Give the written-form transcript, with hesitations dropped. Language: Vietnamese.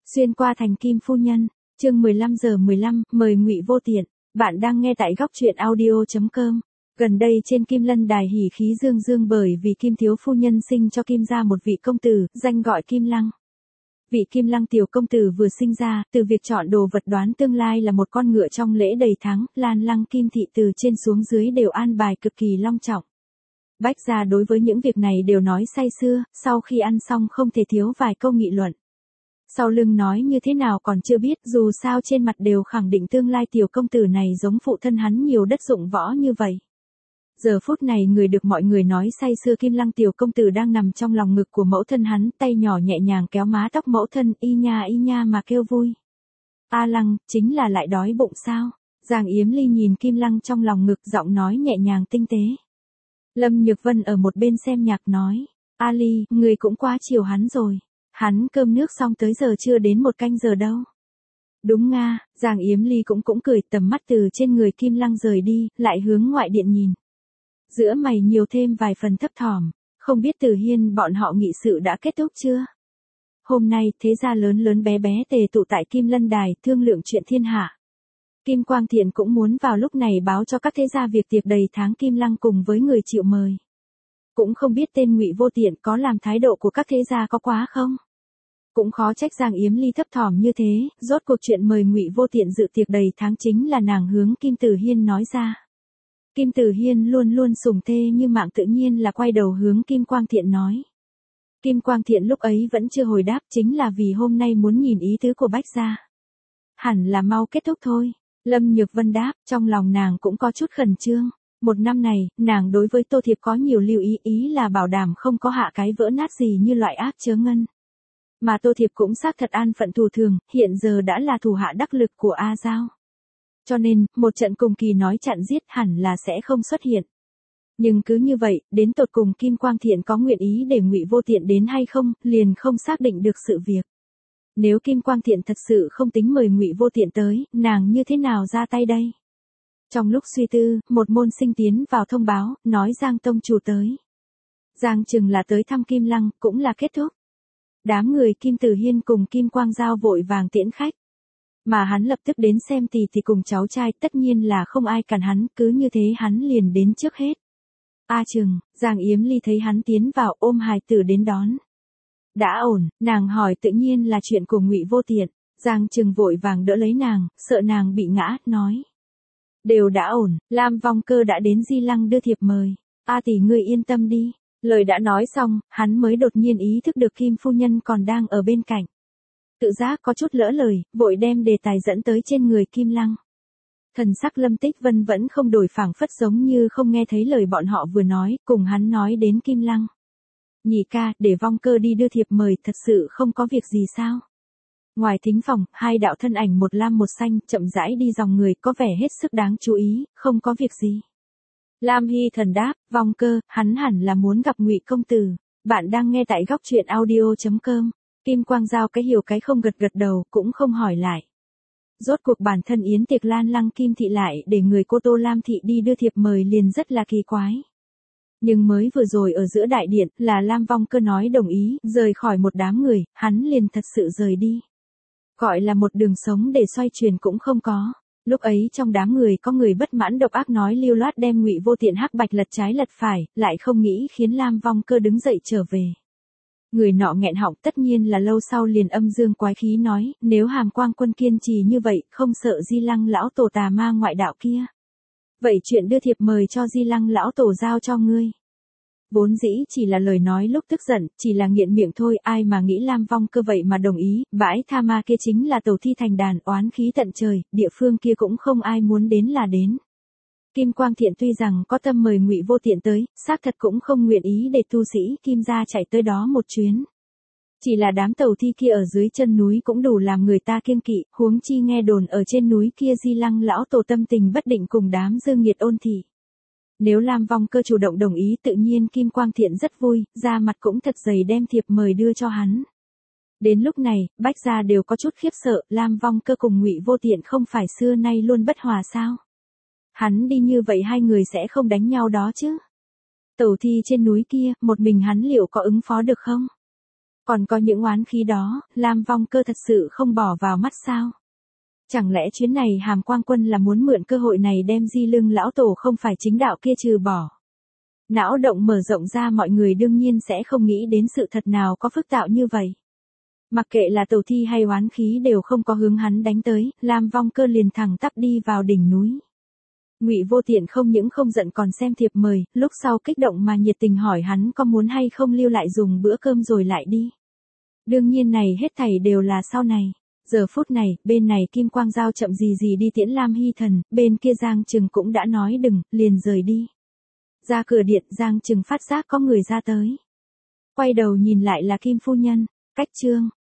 Xuyên qua thành Kim phu nhân, chương 15:15, mời Ngụy Vô Tiện. Bạn đang nghe tại góc truyện audio.com. Gần đây trên Kim Lân đài hỉ khí dương dương bởi vì Kim thiếu phu nhân sinh cho Kim gia một vị công tử, danh gọi Kim Lăng. Vị Kim Lăng tiểu công tử vừa sinh ra, từ việc chọn đồ vật đoán tương lai là một con ngựa trong lễ đầy thắng, Lan Lăng Kim thị từ trên xuống dưới đều an bài cực kỳ long trọng. Bách gia đối với những việc này đều nói say sưa, sau khi ăn xong không thể thiếu vài câu nghị luận. Sau lưng nói như thế nào còn chưa biết, dù sao trên mặt đều khẳng định tương lai tiểu công tử này giống phụ thân hắn nhiều đất dụng võ như vậy. Giờ phút này người được mọi người nói say sưa Kim Lăng tiểu công tử đang nằm trong lòng ngực của mẫu thân hắn, tay nhỏ nhẹ nhàng kéo má tóc mẫu thân, y nha mà kêu vui. A Lăng, chính là lại đói bụng sao? Giang Yếm Ly nhìn Kim Lăng trong lòng ngực, giọng nói nhẹ nhàng tinh tế. Lâm Nhược Vân ở một bên xem nhạc nói, A Ly, người cũng quá chiều hắn rồi. Hắn cơm nước xong tới giờ chưa đến một canh giờ đâu. Đúng nga, Giang Yếm Ly cũng cười, tầm mắt từ trên người Kim Lăng rời đi, lại hướng ngoại điện nhìn. Giữa mày nhiều thêm vài phần thấp thỏm, không biết Từ Hiên bọn họ nghị sự đã kết thúc chưa? Hôm nay thế gia lớn lớn bé bé tề tụ tại Kim Lân đài thương lượng chuyện thiên hạ. Kim Quang Thiện cũng muốn vào lúc này báo cho các thế gia việc tiệc đầy tháng Kim Lăng cùng với người chịu mời. Cũng không biết tên Ngụy Vô Tiện có làm thái độ của các thế gia có quá không? Cũng khó trách Giang Yếm Ly thấp thỏm như thế, rốt cuộc chuyện mời Ngụy Vô Tiện dự tiệc đầy tháng chính là nàng hướng Kim Tử Hiên nói ra. Kim Tử Hiên luôn luôn sủng thê như mạng tự nhiên là quay đầu hướng Kim Quang Thiện nói. Kim Quang Thiện lúc ấy vẫn chưa hồi đáp, chính là vì hôm nay muốn nhìn ý tứ của Bách gia. Hẳn là mau kết thúc thôi. Lâm Nhược Vân đáp, trong lòng nàng cũng có chút khẩn trương. Một năm này, nàng đối với Tô Thiệp có nhiều lưu ý là bảo đảm không có hạ cái vỡ nát gì như loại ác chớ ngân. Mà Tô Thiệp cũng xác thật an phận thù thường, hiện giờ đã là thủ hạ đắc lực của A Giao. Cho nên, một trận cùng kỳ nói chặn giết hẳn là sẽ không xuất hiện. Nhưng cứ như vậy, đến tột cùng Kim Quang Thiện có nguyện ý để Ngụy Vô Tiện đến hay không, liền không xác định được sự việc. Nếu Kim Quang Thiện thật sự không tính mời Ngụy Vô Tiện tới, nàng như thế nào ra tay đây? Trong lúc suy tư, một môn sinh tiến vào thông báo, nói Giang tông chủ tới. Giang chừng là tới thăm Kim Lăng, cũng là kết thúc. Đám người Kim Tử Hiên cùng Kim Quang Giao vội vàng tiễn khách. Mà hắn lập tức đến xem tỷ tỷ cùng cháu trai, tất nhiên là không ai cản hắn, cứ như thế hắn liền đến trước hết. A Trừng, Giang Yếm Ly thấy hắn tiến vào ôm hài tử đến đón. Đã ổn, nàng hỏi tự nhiên là chuyện của Ngụy Vô Tiện. Giang Trừng vội vàng đỡ lấy nàng, sợ nàng bị ngã, nói. Đều đã ổn, Lam Vong Cơ đã đến Di Lăng đưa thiệp mời. A tỷ ngươi yên tâm đi. Lời đã nói xong, hắn mới đột nhiên ý thức được Kim phu nhân còn đang ở bên cạnh. Tự giác có chút lỡ lời, vội đem đề tài dẫn tới trên người Kim Lăng. Thần sắc Lâm Tích Vân vẫn không đổi, phảng phất giống như không nghe thấy lời bọn họ vừa nói, cùng hắn nói đến Kim Lăng. Nhị ca, để Vong Cơ đi đưa thiệp mời, thật sự không có việc gì sao? Ngoài thính phòng, hai đạo thân ảnh một lam một xanh, chậm rãi đi dòng người, có vẻ hết sức đáng chú ý, không có việc gì. Lam Hy Thần đáp, Vong Cơ, hắn hẳn là muốn gặp Ngụy công tử. Bạn đang nghe tại góc truyện audio.com. Kim Quang Giao cái hiểu cái không, gật đầu, cũng không hỏi lại. Rốt cuộc bản thân yến tiệc Lan Lăng Kim thị lại để người cô Tô Lam thị đi đưa thiệp mời liền rất là kỳ quái. Nhưng mới vừa rồi ở giữa đại điện là Lam Vong Cơ nói đồng ý, rời khỏi một đám người, hắn liền thật sự rời đi. Gọi là một đường sống để xoay chuyển cũng không có. Lúc ấy trong đám người có người bất mãn độc ác nói lưu loát đem Ngụy Vô Tiện hắc bạch lật trái lật phải, lại không nghĩ khiến Lam Vong Cơ đứng dậy trở về. Người nọ nghẹn họng, tất nhiên là lâu sau liền âm dương quái khí nói, nếu Hàm Quang Quân kiên trì như vậy, không sợ Di Lăng lão tổ tà ma ngoại đạo kia. Vậy chuyện đưa thiệp mời cho Di Lăng lão tổ giao cho ngươi. Vốn dĩ chỉ là lời nói lúc tức giận, chỉ là nghiện miệng thôi, ai mà nghĩ Lam Vong Cơ vậy mà đồng ý, bãi tha ma kia chính là tẩu thi thành đàn, oán khí tận trời, địa phương kia cũng không ai muốn đến là đến. Kim Quang Thiện tuy rằng có tâm mời Ngụy Vô Tiện tới, xác thật cũng không nguyện ý để tu sĩ Kim gia chạy tới đó một chuyến. Chỉ là đám tẩu thi kia ở dưới chân núi cũng đủ làm người ta kiêng kỵ, huống chi nghe đồn ở trên núi kia Di Lăng lão tổ tâm tình bất định cùng đám dương nghiệt ôn thị. Nếu Lam Vong Cơ chủ động đồng ý, tự nhiên Kim Quang Thiện rất vui, ra mặt cũng thật dày đem thiệp mời đưa cho hắn. Đến lúc này, Bách gia đều có chút khiếp sợ, Lam Vong Cơ cùng Ngụy Vô Tiện không phải xưa nay luôn bất hòa sao? Hắn đi như vậy hai người sẽ không đánh nhau đó chứ? Tẩu thi trên núi kia, một mình hắn liệu có ứng phó được không? Còn có những oán khí đó, Lam Vong Cơ thật sự không bỏ vào mắt sao? Chẳng lẽ chuyến này Hàm Quang Quân là muốn mượn cơ hội này đem Di Lưng lão tổ không phải chính đạo kia trừ bỏ? Não động mở rộng ra, mọi người đương nhiên sẽ không nghĩ đến sự thật nào có phức tạp như vậy. Mặc kệ là tổ thi hay oán khí đều không có hướng hắn đánh tới, Lam Vong Cơ liền thẳng tắp đi vào đỉnh núi. Ngụy Vô Tiện không những không giận còn xem thiệp mời, lúc sau kích động mà nhiệt tình hỏi hắn có muốn hay không lưu lại dùng bữa cơm rồi lại đi. Đương nhiên này hết thảy đều là sau này. Giờ phút này, bên này Kim Quang Giao chậm gì gì đi tiễn Lam Hy Thần, bên kia Giang Trừng cũng đã nói đừng, liền rời đi. Ra cửa điện, Giang Trừng phát giác có người ra tới. Quay đầu nhìn lại là Kim phu nhân, cách trương,